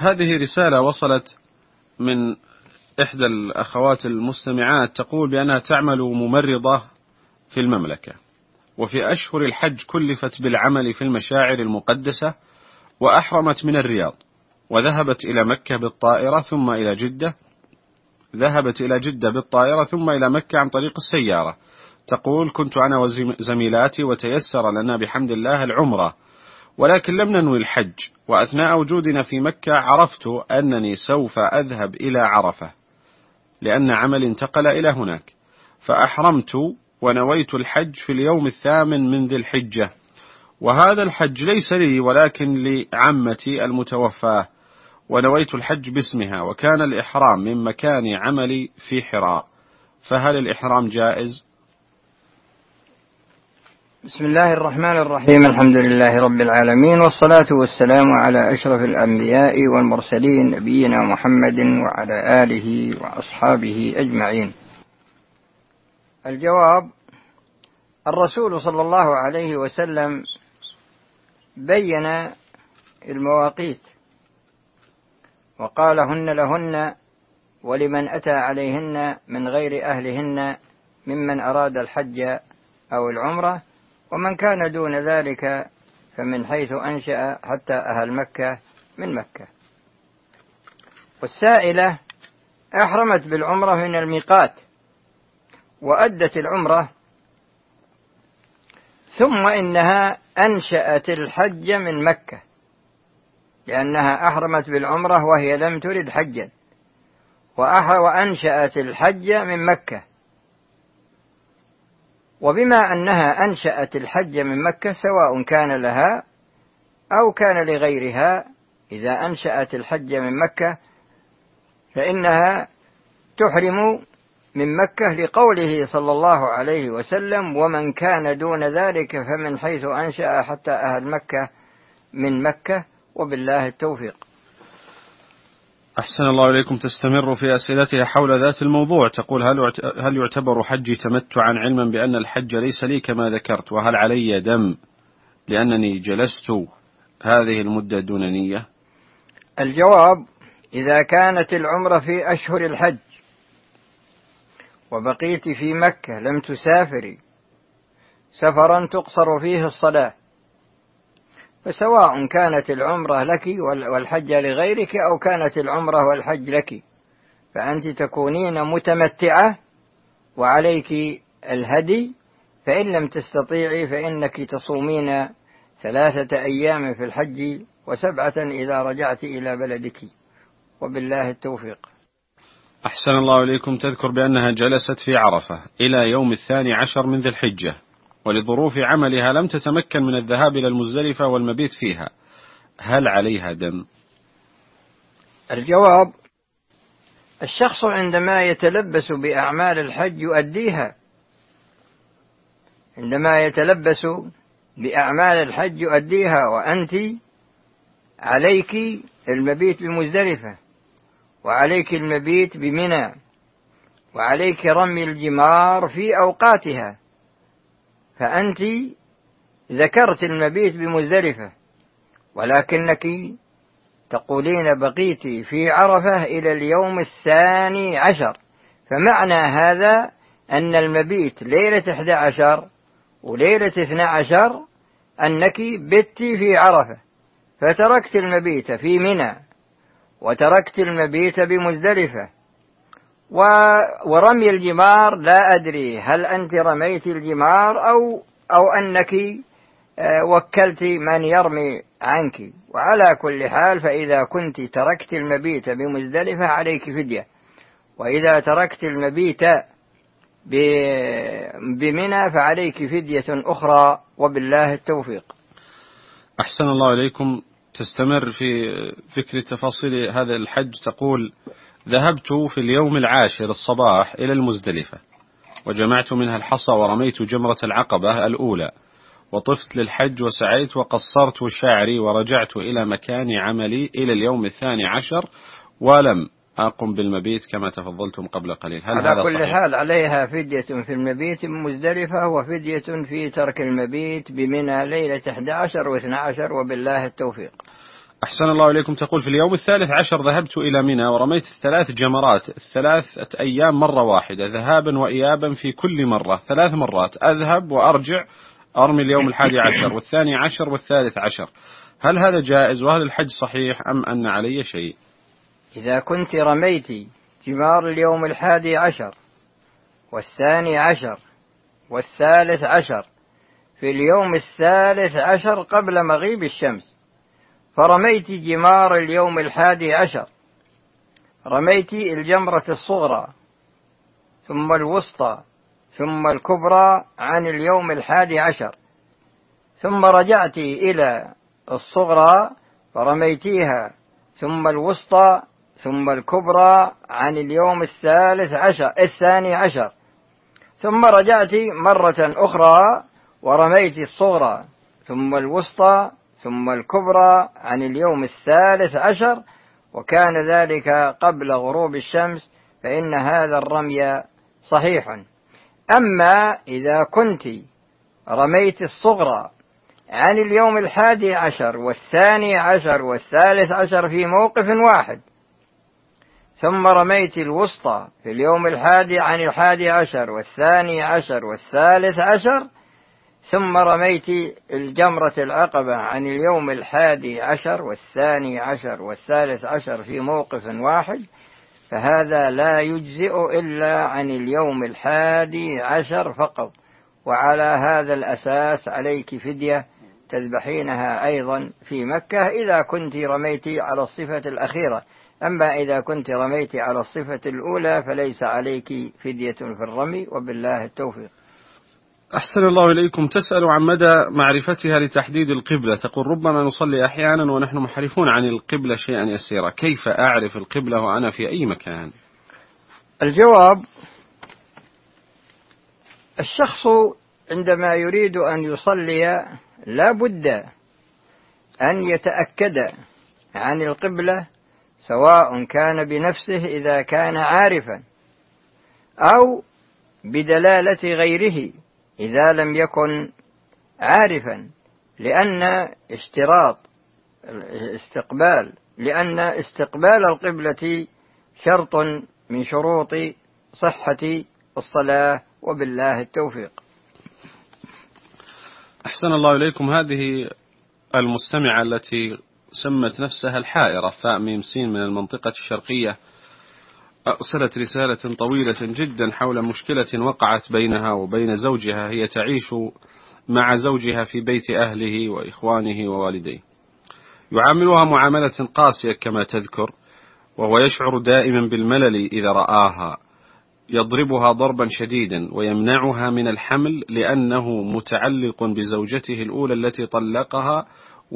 هذه رسالة وصلت من إحدى الأخوات المستمعات تقول بأنها تعمل ممرضة في المملكة، وفي أشهر الحج كلفت بالعمل في المشاعر المقدسة، وأحرمت من الرياض، وذهبت إلى مكة بالطائرة ثم إلى جدة، ذهبت إلى جدة بالطائرة ثم إلى مكة عن طريق السيارة. تقول: كنت أنا وزميلاتي وتيسر لنا بحمد الله العمرة، ولكن لم ننوي الحج، وأثناء وجودنا في مكة عرفت أنني سوف أذهب إلى عرفة لأن عمل انتقل إلى هناك، فأحرمت ونويت الحج في اليوم 8 من ذي الحجة، وهذا الحج ليس لي ولكن لعمتي المتوفاة، ونويت الحج باسمها، وكان الإحرام من مكان عملي في حراء، فهل الإحرام جائز؟ بسم الله الرحمن الرحيم. الحمد لله رب العالمين، والصلاة والسلام على أشرف الأنبياء والمرسلين، نبينا محمد وعلى آله وأصحابه أجمعين. الجواب: الرسول صلى الله عليه وسلم بين المواقيت وقال: هن لهن ولمن أتى عليهن من غير أهلهن ممن أراد الحج أو العمرة، ومن كان دون ذلك فمن حيث أنشأ حتى أهل مكة من مكة. والسائلة أحرمت بالعمرة من الميقات وأدت العمرة، ثم إنها أنشأت الحج من مكة، لأنها أحرمت بالعمرة وهي لم ترد حجا، وأنشأت الحج من مكة. وبما أنها أنشأت الحج من مكة سواء كان لها أو كان لغيرها، إذا أنشأت الحج من مكة فإنها تحرم من مكة، لقوله صلى الله عليه وسلم: ومن كان دون ذلك فمن حيث أنشأ حتى أهل مكة من مكة، وبالله التوفيق. أحسن الله إليكم. تستمر في أسئلتها حول ذات الموضوع. تقول: هل يعتبر حجي تمتعا، علما بأن الحج ليس لي كما ذكرت، وهل علي دم لأنني جلست هذه المدة دون نية؟ الجواب: إذا كانت العمرة في أشهر الحج وبقيت في مكة لم تسافري سفرا تقصر فيه الصلاة، فسواء كانت العمرة لك والحج لغيرك أو كانت العمرة والحج لك، فأنت تكونين متمتعة وعليك الهدي، فإن لم تستطيعي فإنك تصومين 3 أيام في الحج و7 إذا رجعت إلى بلدك، وبالله التوفيق. أحسن الله إليكم. تذكر بأنها جلست في عرفة إلى يوم 12 من ذي الحجة، ولظروف عملها لم تتمكن من الذهاب إلى المزدلفة والمبيت فيها، هل عليها دم؟ الجواب: الشخص عندما يتلبس بأعمال الحج يؤديها، عندما يتلبس بأعمال الحج يؤديها، وأنت عليك المبيت بمزدلفة، وعليك المبيت بمنى، وعليك رمي الجمار في أوقاتها، فأنت ذكرت المبيت بمزدلفة، ولكنك تقولين بقيت في عرفة إلى اليوم 12، فمعنى هذا أن المبيت ليلة 11 وليلة 12 أنك بت في عرفة، فتركت المبيت في منى وتركت المبيت بمزدلفة. ورمي الجمار لا أدري هل أنت رميت الجمار أو أنك وكلت من يرمي عنك، وعلى كل حال فإذا كنت تركت المبيت بمزدلفة عليك فدية، وإذا تركت المبيت بمنى فعليك فدية أخرى، وبالله التوفيق. أحسن الله إليكم. تستمر في ذكر تفاصيل هذا الحج. تقول: ذهبت في اليوم 10 الصباح إلى المزدلفة، وجمعت منها الحصى ورميت جمرة العقبة الأولى، وطفت للحج وسعيت وقصرت شعري، ورجعت إلى مكان عملي إلى اليوم 12 ولم أقم بالمبيت كما تفضلتم قبل قليل، هل هذا صحيح؟ على كل حال عليها فدية في المبيت بمزدلفة، وفدية في ترك المبيت بمنى ليلة 11 و12، وبالله التوفيق. أحسن الله إليكم. تقول في اليوم 13 ذهبت إلى منى ورميت 3 جمرات 3 أيام مرة واحدة ذهابا وإيابا، في كل مرة 3 مرات أذهب وأرجع أرمي اليوم 11 و12 و13. هل هذا جائز؟ وهل الحج صحيح أم أن علي شيء؟ إذا كنت رميت جمار اليوم 11 و12 و13 في اليوم 13 قبل مغيب الشمس، فرميت جمار اليوم 11، رميت الجمرة الصغرى ثم الوسطى ثم الكبرى عن اليوم 11، ثم رجعت إلى الصغرى فرميتيها ثم الوسطى ثم الكبرى عن اليوم 12، ثم رجعت مرة أخرى ورميت الصغرى ثم الوسطى ثم الكبرى عن اليوم 13، وكان ذلك قبل غروب الشمس، فإن هذا الرمي صحيح. أما إذا كنت رميت الصغرى عن اليوم 11 و12 و13 في موقف واحد، ثم رميت الوسطى في اليوم عن 11 و12 و13، ثم رميت الجمرة العقبة عن اليوم 11 و12 و13 في موقف واحد، فهذا لا يجزئ إلا عن اليوم 11 فقط. وعلى هذا الأساس عليك فدية تذبحينها أيضا في مكة إذا كنت رميت على الصفة الأخيرة. أما إذا كنت رميت على الصفة الأولى فليس عليك فدية في الرمي، وبالله التوفيق. أحسن الله إليكم. تسأل عن مدى معرفتها لتحديد القبلة. تقول ربما نصلي أحيانا ونحن محرفون عن القبلة شيئا يسيرا، كيف أعرف القبلة وأنا في أي مكان؟ الجواب: الشخص عندما يريد أن يصلي لا بد أن يتأكد عن القبلة، سواء كان بنفسه إذا كان عارفا أو بدلالة غيره إذا لم يكن عارفا، لأن استقبال القبلة شرط من شروط صحة الصلاة، وبالله التوفيق. أحسن الله إليكم. هذه المستمعة التي سمت نفسها الحائرة فاء ميم سين من المنطقة الشرقية أرسلت رسالة طويلة جدا حول مشكلة وقعت بينها وبين زوجها. هي تعيش مع زوجها في بيت أهله وإخوانه ووالديه، يعاملها معاملة قاسية كما تذكر، وهو يشعر دائما بالملل إذا رآها، يضربها ضربا شديدا ويمنعها من الحمل لأنه متعلق بزوجته الأولى التي طلقها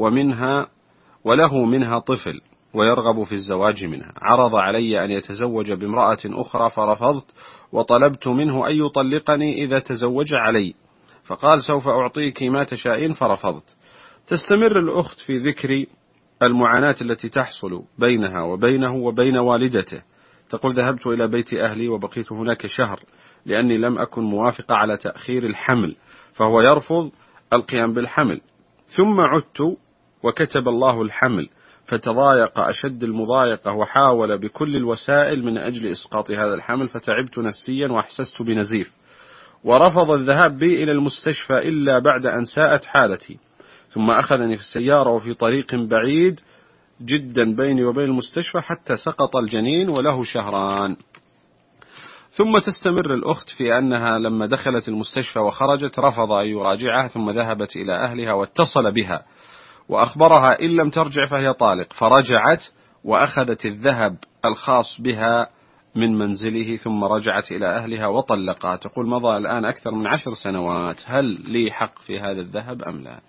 وله منها طفل ويرغب في الزواج منها. عرض علي أن يتزوج بامرأة أخرى فرفضت، وطلبت منه أن يطلقني إذا تزوج علي، فقال سوف أعطيك ما تشائين فرفضت. تستمر الأخت في ذكر المعاناة التي تحصل بينها وبينه وبين والدته. تقول ذهبت إلى بيت أهلي وبقيت هناك شهر لأني لم أكن موافقة على تأخير الحمل، فهو يرفض القيام بالحمل، ثم عدت وكتب الله الحمل، فتضايق أشد المضايقة وحاول بكل الوسائل من أجل إسقاط هذا الحمل، فتعبت نفسيا وأحسست بنزيف، ورفض الذهاب بي إلى المستشفى إلا بعد أن ساءت حالتي، ثم أخذني في السيارة وفي طريق بعيد جدا بيني وبين المستشفى حتى سقط الجنين وله 2 شهر. ثم تستمر الأخت في أنها لما دخلت المستشفى وخرجت رفض أن يراجعها، ثم ذهبت إلى أهلها واتصل بها وأخبرها إن لم ترجع فهي طالق، فرجعت وأخذت الذهب الخاص بها من منزله، ثم رجعت إلى أهلها وطلقها. تقول مضى الآن أكثر من 10 سنوات، هل لي حق في هذا الذهب أم لا؟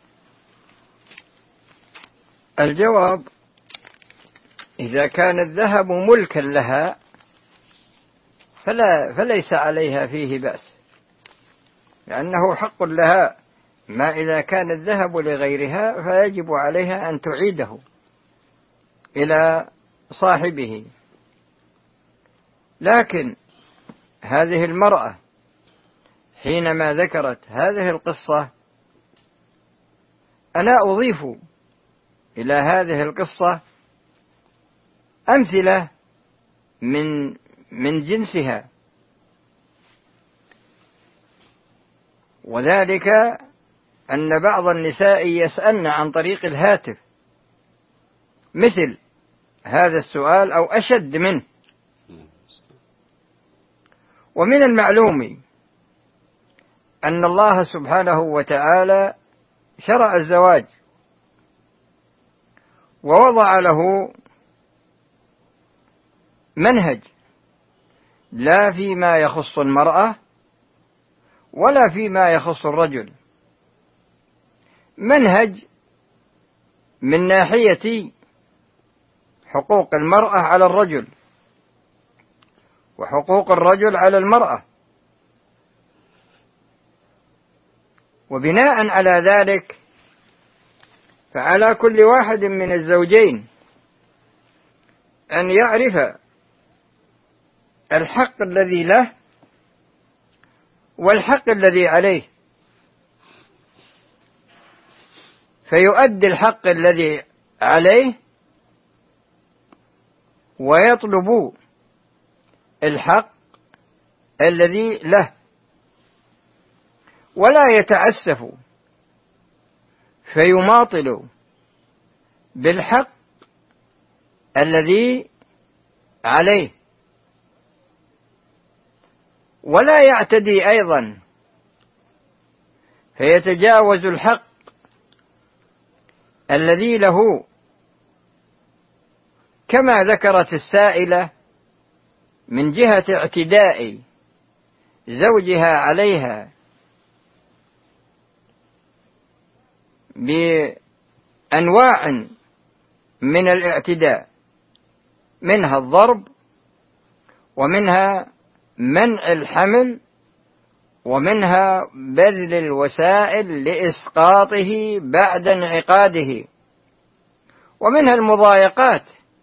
الجواب: إذا كان الذهب ملكا لها فليس عليها فيه بأس، لأنه حق لها. ما إذا كان الذهب لغيرها فيجب عليها أن تعيده إلى صاحبه. لكن هذه المرأة حينما ذكرت هذه القصة أنا أضيف إلى هذه القصة أمثلة من جنسها، وذلك أن بعض النساء يسألن عن طريق الهاتف مثل هذا السؤال أو أشد منه. ومن المعلوم أن الله سبحانه وتعالى شرع الزواج ووضع له منهج، لا فيما يخص المرأة ولا فيما يخص الرجل، منهج من ناحية حقوق المرأة على الرجل وحقوق الرجل على المرأة، وبناء على ذلك فعلى كل واحد من الزوجين أن يعرف الحق الذي له والحق الذي عليه، فيؤدي الحق الذي عليه ويطلب الحق الذي له، ولا يتعسف فيماطل بالحق الذي عليه، ولا يعتدي أيضا فيتجاوز الحق الذي له، كما ذكرت السائلة من جهة اعتداء زوجها عليها بأنواع من الاعتداء، منها الضرب، ومنها منع الحمل، ومنها بذل الوسائل لإسقاطه بعد انعقاده، ومنها المضايقات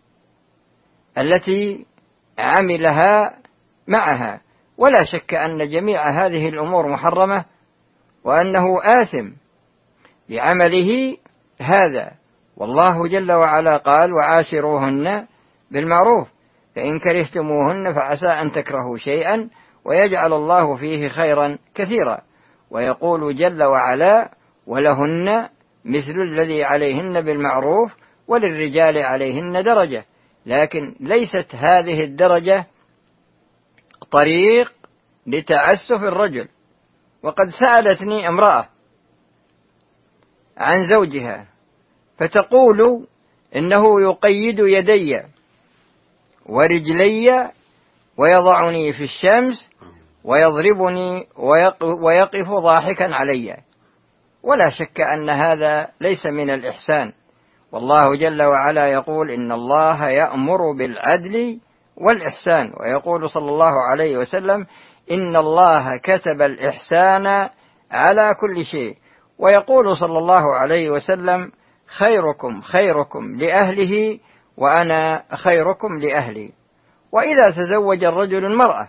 التي عملها معها. ولا شك أن جميع هذه الأمور محرمة، وأنه آثم بعمله هذا، والله جل وعلا قال: وعاشروهن بالمعروف فإن كرهتموهن فعسى أن تكرهوا شيئا ويجعل الله فيه خيرا كثيرا. ويقول جل وعلا: ولهن مثل الذي عليهن بالمعروف وللرجال عليهن درجة. لكن ليست هذه الدرجة طريق لتعسف الرجل. وقد سألتني امرأة عن زوجها فتقول إنه يقيد يدي ورجلي ويضعني في الشمس ويضربني ويقف ضاحكا علي. ولا شك أن هذا ليس من الإحسان، والله جل وعلا يقول: إن الله يأمر بالعدل والإحسان، ويقول صلى الله عليه وسلم: إن الله كتب الإحسان على كل شيء، ويقول صلى الله عليه وسلم: خيركم خيركم لأهله وأنا خيركم لأهلي. وإذا تزوج الرجل المرأة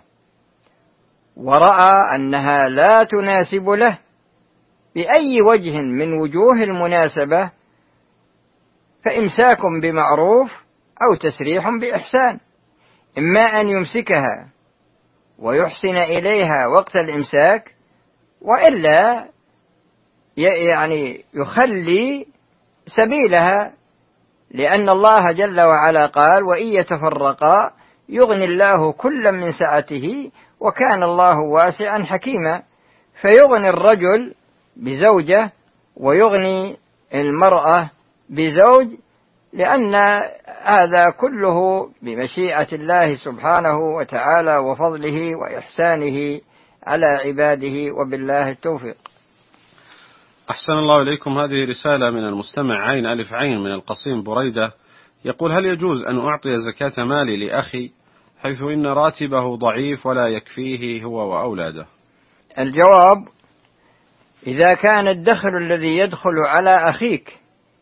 ورأى أنها لا تناسب له بأي وجه من وجوه المناسبة فإمساك بمعروف أو تسريح بإحسان، إما أن يمسكها ويحسن إليها وقت الإمساك، وإلا يعني يخلي سبيلها، لأن الله جل وعلا قال: وإن يتفرقا يغني الله كلا من سعته وكان الله واسعا حكيما. فيغني الرجل بزوجة ويغني المرأة بزوج، لأن هذا كله بمشيئة الله سبحانه وتعالى وفضله وإحسانه على عباده، وبالله التوفيق. أحسن الله إليكم. هذه رسالة من المستمع عين ألف عين من القصيم بريدة، يقول: هل يجوز أن أعطي زكاة مالي لأخي حيث إن راتبه ضعيف ولا يكفيه هو وأولاده؟ الجواب: إذا كان الدخل الذي يدخل على أخيك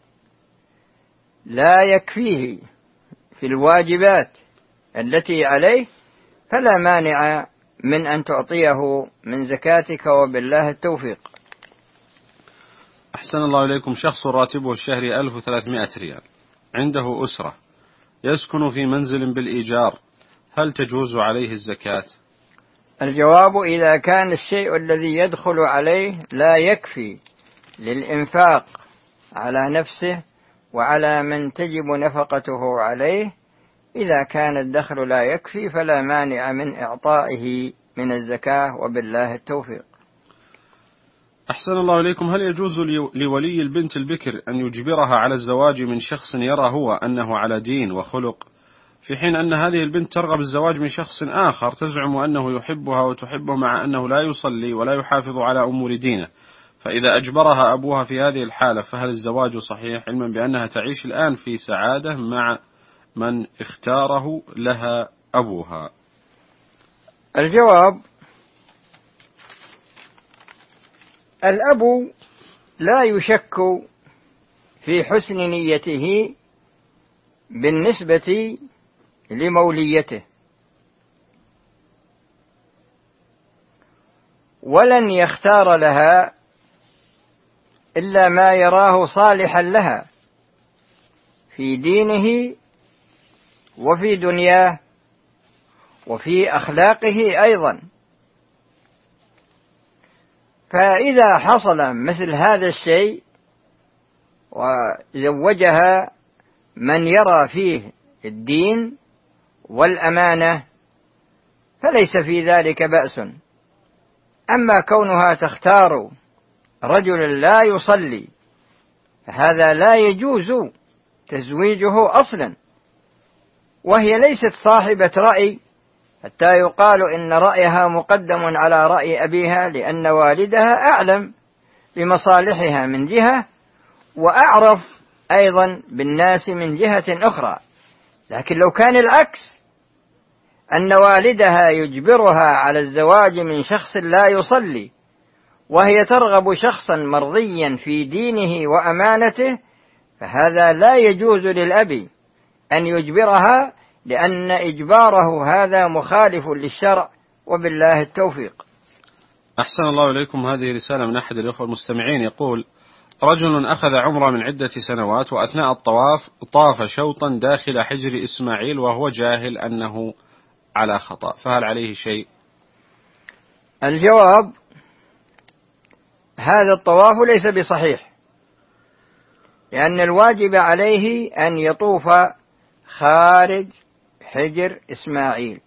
لا يكفيه في الواجبات التي عليه فلا مانع من أن تعطيه من زكاتك، وبالله التوفيق. أحسن الله إليكم. شخص راتبه الشهري 1300 ريال، عنده أسرة، يسكن في منزل بالإيجار، هل تجوز عليه الزكاة؟ الجواب: إذا كان الشيء الذي يدخل عليه لا يكفي للإنفاق على نفسه وعلى من تجب نفقته عليه، إذا كان الدخل لا يكفي فلا مانع من إعطائه من الزكاة، وبالله التوفيق. أحسن الله إليكم. هل يجوز لولي البنت البكر أن يجبرها على الزواج من شخص يرى هو أنه على دين وخلق، في حين أن هذه البنت ترغب الزواج من شخص آخر تزعم أنه يحبها وتحبه مع أنه لا يصلي ولا يحافظ على أمور دينه، فإذا أجبرها أبوها في هذه الحالة فهل الزواج صحيح، علما بأنها تعيش الآن في سعادة مع من اختاره لها أبوها؟ الجواب: الأب لا يشك في حسن نيته بالنسبة لموليته، ولن يختار لها إلا ما يراه صالحا لها في دينه وفي دنياه وفي أخلاقه أيضا. فإذا حصل مثل هذا الشيء وزوجها من يرى فيه الدين والأمانة فليس في ذلك بأس. أما كونها تختار رجلا لا يصلي فهذا لا يجوز تزويجه أصلا، وهي ليست صاحبة رأي حتى يقال إن رأيها مقدم على رأي أبيها، لأن والدها أعلم بمصالحها من جهة وأعرف أيضا بالناس من جهة أخرى. لكن لو كان العكس، أن والدها يجبرها على الزواج من شخص لا يصلي وهي ترغب شخصا مرضيا في دينه وأمانته، فهذا لا يجوز للأب أن يجبرها، لأن إجباره هذا مخالف للشرع، وبالله التوفيق. أحسن الله إليكم. هذه رسالة من أحد الأخوة المستمعين يقول: رجل أخذ عمرة من عدة سنوات، وأثناء الطواف طاف شوطا داخل حجر إسماعيل وهو جاهل أنه على خطأ، فهل عليه شيء؟ الجواب: هذا الطواف ليس بصحيح، لأن الواجب عليه أن يطوف خارج حجر إسماعيل،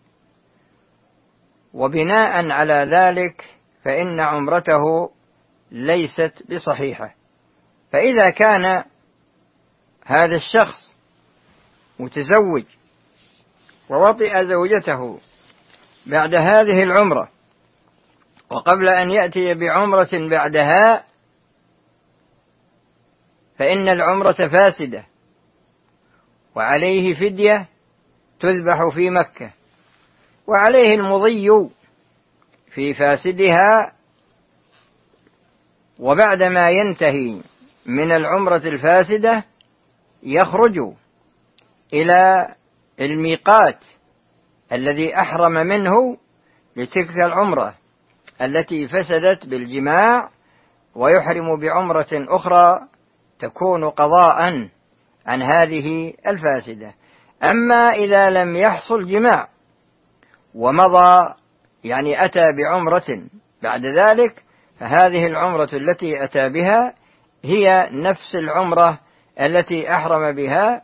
وبناء على ذلك فإن عمرته ليست بصحيحة. فإذا كان هذا الشخص متزوج ووطئ زوجته بعد هذه العمرة وقبل أن يأتي بعمرة بعدها، فإن العمرة فاسدة وعليه فدية تذبح في مكة، وعليه المضي في فاسدها، وبعدما ينتهي من العمرة الفاسدة يخرج إلى الميقات الذي أحرم منه لتلك العمرة التي فسدت بالجماع، ويحرم بعمرة أخرى تكون قضاء عن هذه الفاسدة. أما إذا لم يحصل جماع ومضى، يعني أتى بعمرة بعد ذلك، فهذه العمرة التي أتى بها هي نفس العمرة التي أحرم بها،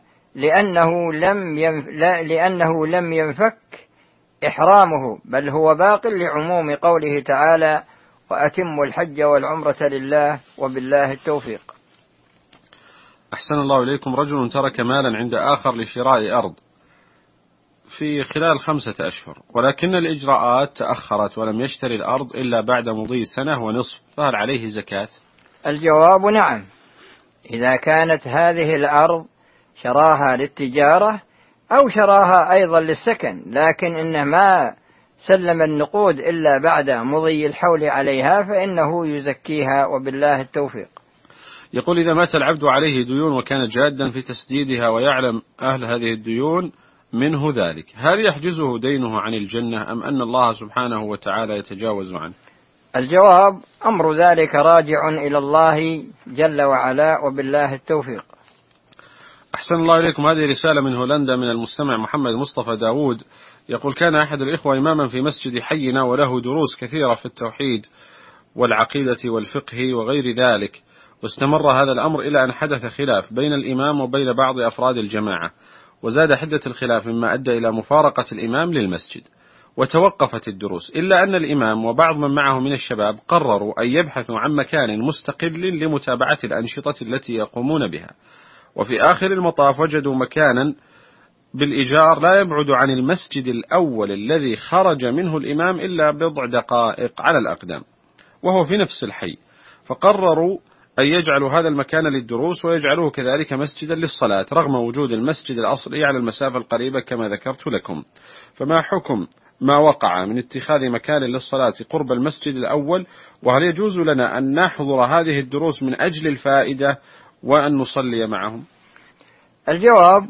لأنه لم ينفك إحرامه، بل هو باق لعموم قوله تعالى: وأتموا الحج والعمرة لله، وبالله التوفيق. أحسن الله إليكم. رجل ترك مالا عند آخر لشراء أرض في خلال 5 أشهر، ولكن الإجراءات تأخرت ولم يشتري الأرض إلا بعد مضي سنة ونصف، فهل عليه زكاة؟ الجواب: نعم، إذا كانت هذه الأرض شراها للتجارة أو شراها أيضا للسكن، لكن إنه ما سلم النقود إلا بعد مضي الحول عليها فإنه يزكيها، وبالله التوفيق. يقول: إذا مات العبد عليه ديون وكان جادا في تسديدها ويعلم أهل هذه الديون منه ذلك، هل يحجزه دينه عن الجنة أم أن الله سبحانه وتعالى يتجاوز عنه؟ الجواب: أمر ذلك راجع إلى الله جل وعلا، وبالله التوفيق. أحسن الله إليكم. هذه رسالة من هولندا من المستمع محمد مصطفى داود، يقول: كان أحد الإخوة إماما في مسجد حينا، وله دروس كثيرة في التوحيد والعقيدة والفقه وغير ذلك، واستمر هذا الأمر إلى أن حدث خلاف بين الإمام وبين بعض أفراد الجماعة، وزاد حدة الخلاف مما أدى إلى مفارقة الإمام للمسجد، وتوقفت الدروس، إلا أن الإمام وبعض من معه من الشباب قرروا أن يبحثوا عن مكان مستقل لمتابعة الأنشطة التي يقومون بها، وفي آخر المطاف وجدوا مكانا بالإيجار لا يبعد عن المسجد الأول الذي خرج منه الإمام إلا بضع دقائق على الأقدام، وهو في نفس الحي، فقرروا أن يجعلوا هذا المكان للدروس ويجعلوه كذلك مسجدا للصلاة، رغم وجود المسجد الأصلي على المسافة القريبة كما ذكرت لكم. فما حكم ما وقع من اتخاذ مكان للصلاة قرب المسجد الأول؟ وهل يجوز لنا أن نحضر هذه الدروس من أجل الفائدة وأن نصلي معهم؟ الجواب: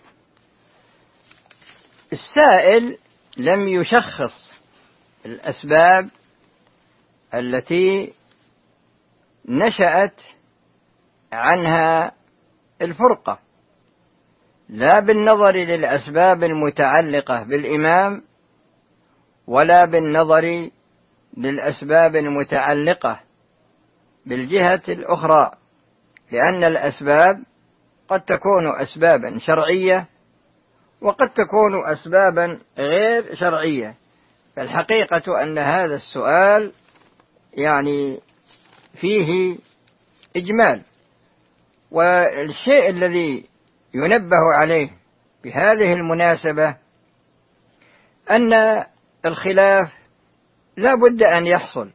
السائل لم يشخص الأسباب التي نشأت عنها الفرقة، لا بالنظر للأسباب المتعلقة بالإمام ولا بالنظر للأسباب المتعلقة بالجهة الأخرى، لأن الأسباب قد تكون أسبابا شرعية وقد تكون أسبابا غير شرعية. فالحقيقة أن هذا السؤال يعني فيه إجمال، والشيء الذي ينبه عليه بهذه المناسبة أن الخلاف لا بد أن يحصل،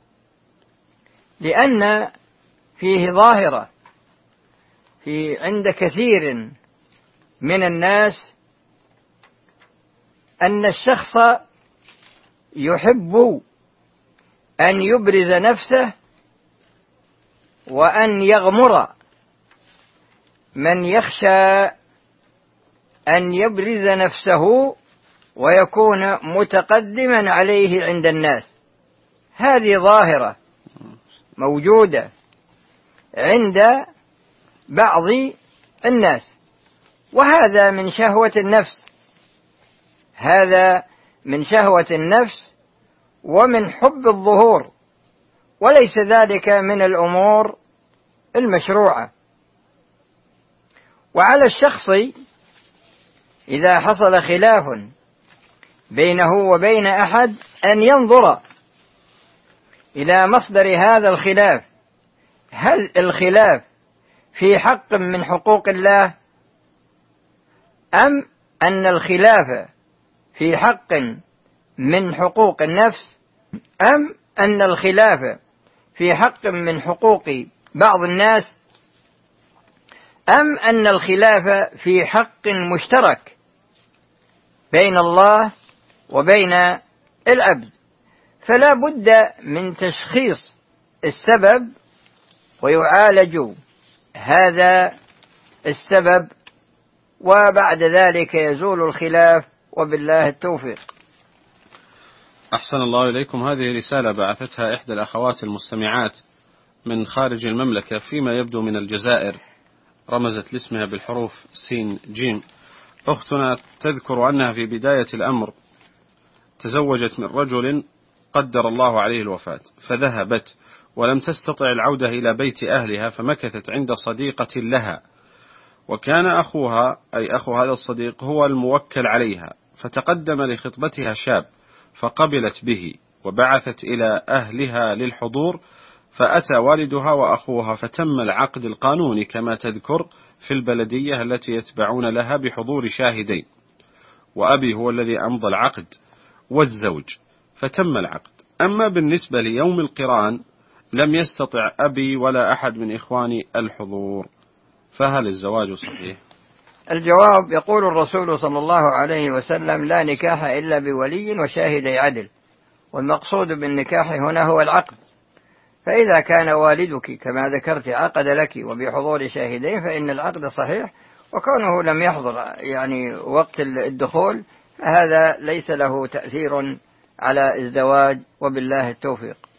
لأن فيه ظاهرة عند كثير من الناس أن الشخص يحب أن يبرز نفسه وأن يغمر من يخشى أن يبرز نفسه ويكون متقدما عليه عند الناس. هذه ظاهرة موجودة عند بعض الناس، وهذا من شهوة النفس، هذا من شهوة النفس ومن حب الظهور، وليس ذلك من الأمور المشروعة. وعلى الشخص إذا حصل خلاف بينه وبين أحد أن ينظر إلى مصدر هذا الخلاف، هل الخلاف في حق من حقوق الله، أم أن الخلاف في حق من حقوق النفس، أم أن الخلاف في حق من حقوق بعض الناس، أم أن الخلاف في حق مشترك بين الله وبين العبد. فلا بد من تشخيص السبب ويعالج هذا السبب، وبعد ذلك يزول الخلاف، وبالله التوفيق. أحسن الله إليكم. هذه رسالة بعثتها إحدى الأخوات المستمعات من خارج المملكة، فيما يبدو من الجزائر، رمزت لاسمها بالحروف سين جيم. أختنا تذكر أنها في بداية الأمر تزوجت من رجل قدر الله عليه الوفاة، فذهبت ولم تستطع العودة إلى بيت أهلها، فمكثت عند صديقة لها، وكان أخوها أي أخو هذا الصديق هو الموكل عليها، فتقدم لخطبتها شاب فقبلت به وبعثت إلى أهلها للحضور، فأتى والدها وأخوها فتم العقد القانوني كما تذكر في البلدية التي يتبعون لها بحضور شاهدين، وأبي هو الذي أمضى العقد والزوج، فتم العقد. أما بالنسبة ليوم القران لم يستطع أبي ولا أحد من إخواني الحضور، فهل الزواج صحيح؟ الجواب: يقول الرسول صلى الله عليه وسلم: لا نكاح إلا بولي وشاهدي عدل، والمقصود بالنكاح هنا هو العقد. فإذا كان والدك كما ذكرت عقد لك وبحضور شاهدين فإن العقد صحيح، وكونه لم يحضر يعني وقت الدخول هذا ليس له تأثير على الزواج، وبالله التوفيق.